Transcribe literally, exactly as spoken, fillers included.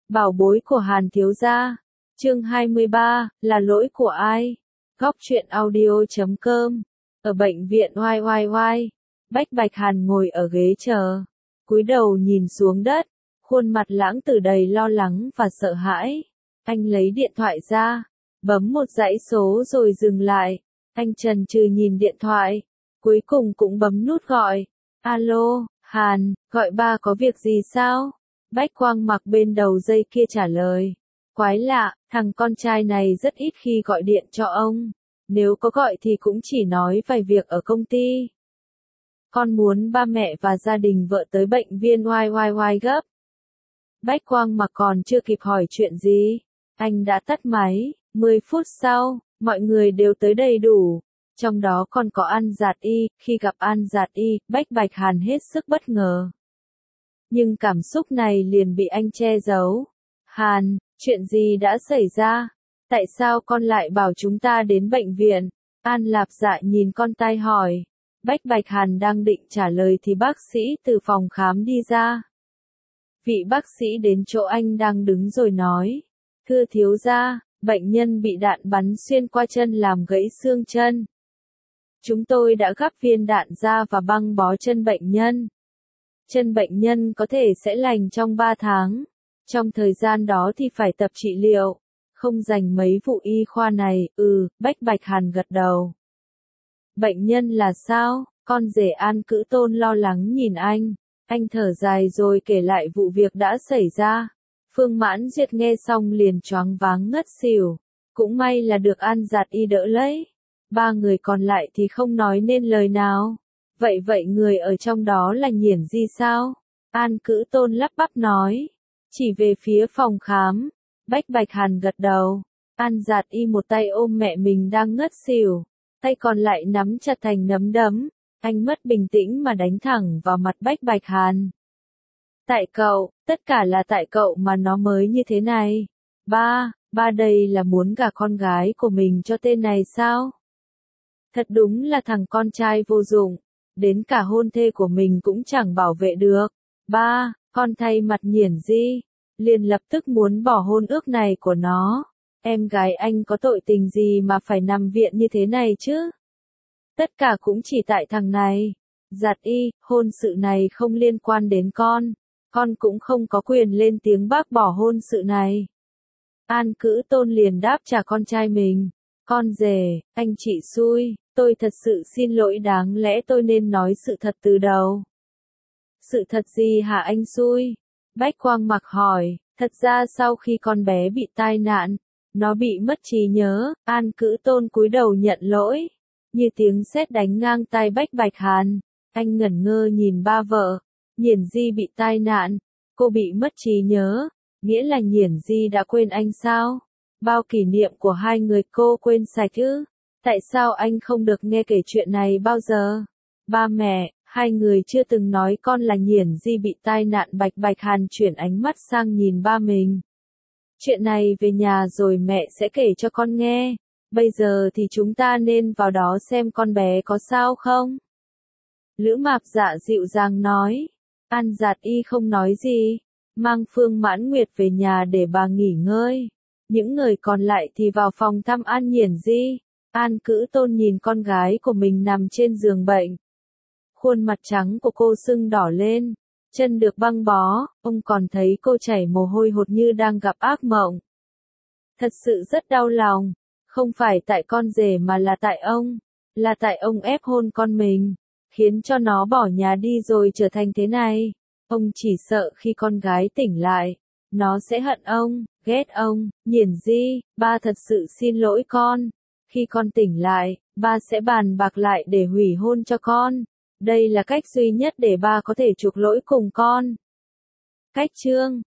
Bảo bối của Hàn thiếu gia. Chương hai mươi ba, là lỗi của ai? Góc truyện audio chấm com. Ở bệnh viện oai oai oai, Bách Bạch Hàn ngồi ở ghế chờ, cúi đầu nhìn xuống đất, khuôn mặt lãng tử đầy lo lắng và sợ hãi. Anh lấy điện thoại ra, bấm một dãy số rồi dừng lại. Anh chần chừ nhìn điện thoại, cuối cùng cũng bấm nút gọi. Alo, Hàn, gọi ba có việc gì sao? Bách Quang Mặc bên đầu dây kia trả lời. Quái lạ, thằng con trai này rất ít khi gọi điện cho ông. Nếu có gọi thì cũng chỉ nói vài việc ở công ty. Con muốn ba mẹ và gia đình vợ tới bệnh viện oai oai oai gấp. Bách Quang Mặc còn chưa kịp hỏi chuyện gì, anh đã tắt máy. Mười phút sau, mọi người đều tới đầy đủ. Trong đó còn có An Giạt Y. Khi gặp An Giạt Y, Bách Bạch Hàn hết sức bất ngờ. Nhưng cảm xúc này liền bị anh che giấu. Hàn, chuyện gì đã xảy ra? Tại sao con lại bảo chúng ta đến bệnh viện? An Lạp Dạ nhìn con tai hỏi. Bách Bạch Hàn đang định trả lời thì bác sĩ từ phòng khám đi ra. Vị bác sĩ đến chỗ anh đang đứng rồi nói. Thưa thiếu gia, bệnh nhân bị đạn bắn xuyên qua chân làm gãy xương chân. Chúng tôi đã gắp viên đạn ra và băng bó chân bệnh nhân. Chân bệnh nhân có thể sẽ lành trong ba tháng. Trong thời gian đó thì phải tập trị liệu. Không dành mấy vụ y khoa này, ừ, Bách Bạch Hàn gật đầu. Bệnh nhân là sao? Con rể An Cữ Tôn lo lắng nhìn anh. Anh thở dài rồi kể lại vụ việc đã xảy ra. Phương Mãn Duyệt nghe xong liền choáng váng ngất xỉu. Cũng may là được An Giạt Y đỡ lấy. Ba người còn lại thì không nói nên lời nào. Vậy vậy người ở trong đó là Nhiển Di sao? An Cữ Tôn lắp bắp nói. Chỉ về phía phòng khám. Bách Bạch Hàn gật đầu. An Giạt Y một tay ôm mẹ mình đang ngất xỉu. Tay còn lại nắm chặt thành nắm đấm. Anh mất bình tĩnh mà đánh thẳng vào mặt Bách Bạch Hàn. Tại cậu, tất cả là tại cậu mà nó mới như thế này. Ba, ba đây là muốn gả con gái của mình cho tên này sao? Thật đúng là thằng con trai vô dụng. Đến cả hôn thê của mình cũng chẳng bảo vệ được. Ba, con thay mặt Nhiển Di, liền lập tức muốn bỏ hôn ước này của nó. Em gái anh có tội tình gì mà phải nằm viện như thế này chứ? Tất cả cũng chỉ tại thằng này. Giạt Y, hôn sự này không liên quan đến con. Con cũng không có quyền lên tiếng bác bỏ hôn sự này. An Cữ Tôn liền đáp trả con trai mình. Con rể, anh chị xui, tôi thật sự xin lỗi, đáng lẽ tôi nên nói sự thật từ đầu. Sự thật gì hả anh xui? Bách Quang Mặc hỏi. Thật ra sau khi con bé bị tai nạn, nó bị mất trí nhớ. An Cữ Tôn cúi đầu nhận lỗi. Như tiếng sét đánh ngang tai Bách Bạch Hàn. Anh ngẩn ngơ nhìn ba vợ. Nhiển Di bị tai nạn, cô bị mất trí nhớ, nghĩa là Nhiển Di đã quên anh sao? Bao kỷ niệm của hai người cô quên sạch ư? Tại sao anh không được nghe kể chuyện này bao giờ? Ba mẹ, hai người chưa từng nói con là Nhiển Di bị tai nạn. Bạch Bạch Hàn chuyển ánh mắt sang nhìn ba mình. Chuyện này về nhà rồi mẹ sẽ kể cho con nghe. Bây giờ thì chúng ta nên vào đó xem con bé có sao không? Lữ Mạp Dạ dịu dàng nói. An Giạt Y không nói gì, mang Phương Mãn Nguyệt về nhà để bà nghỉ ngơi. Những người còn lại thì vào phòng thăm An Nhiển Di. An Cữ Tôn nhìn con gái của mình nằm trên giường bệnh. Khuôn mặt trắng của cô sưng đỏ lên, chân được băng bó, ông còn thấy cô chảy mồ hôi hột như đang gặp ác mộng. Thật sự rất đau lòng, không phải tại con rể mà là tại ông, là tại ông ép hôn con mình, khiến cho nó bỏ nhà đi rồi trở thành thế này. Ông chỉ sợ khi con gái tỉnh lại, nó sẽ hận ông, ghét ông. Nhiển Di, ba thật sự xin lỗi con. Khi con tỉnh lại, ba sẽ bàn bạc lại để hủy hôn cho con. Đây là cách duy nhất để ba có thể chuộc lỗi cùng con. Cách chương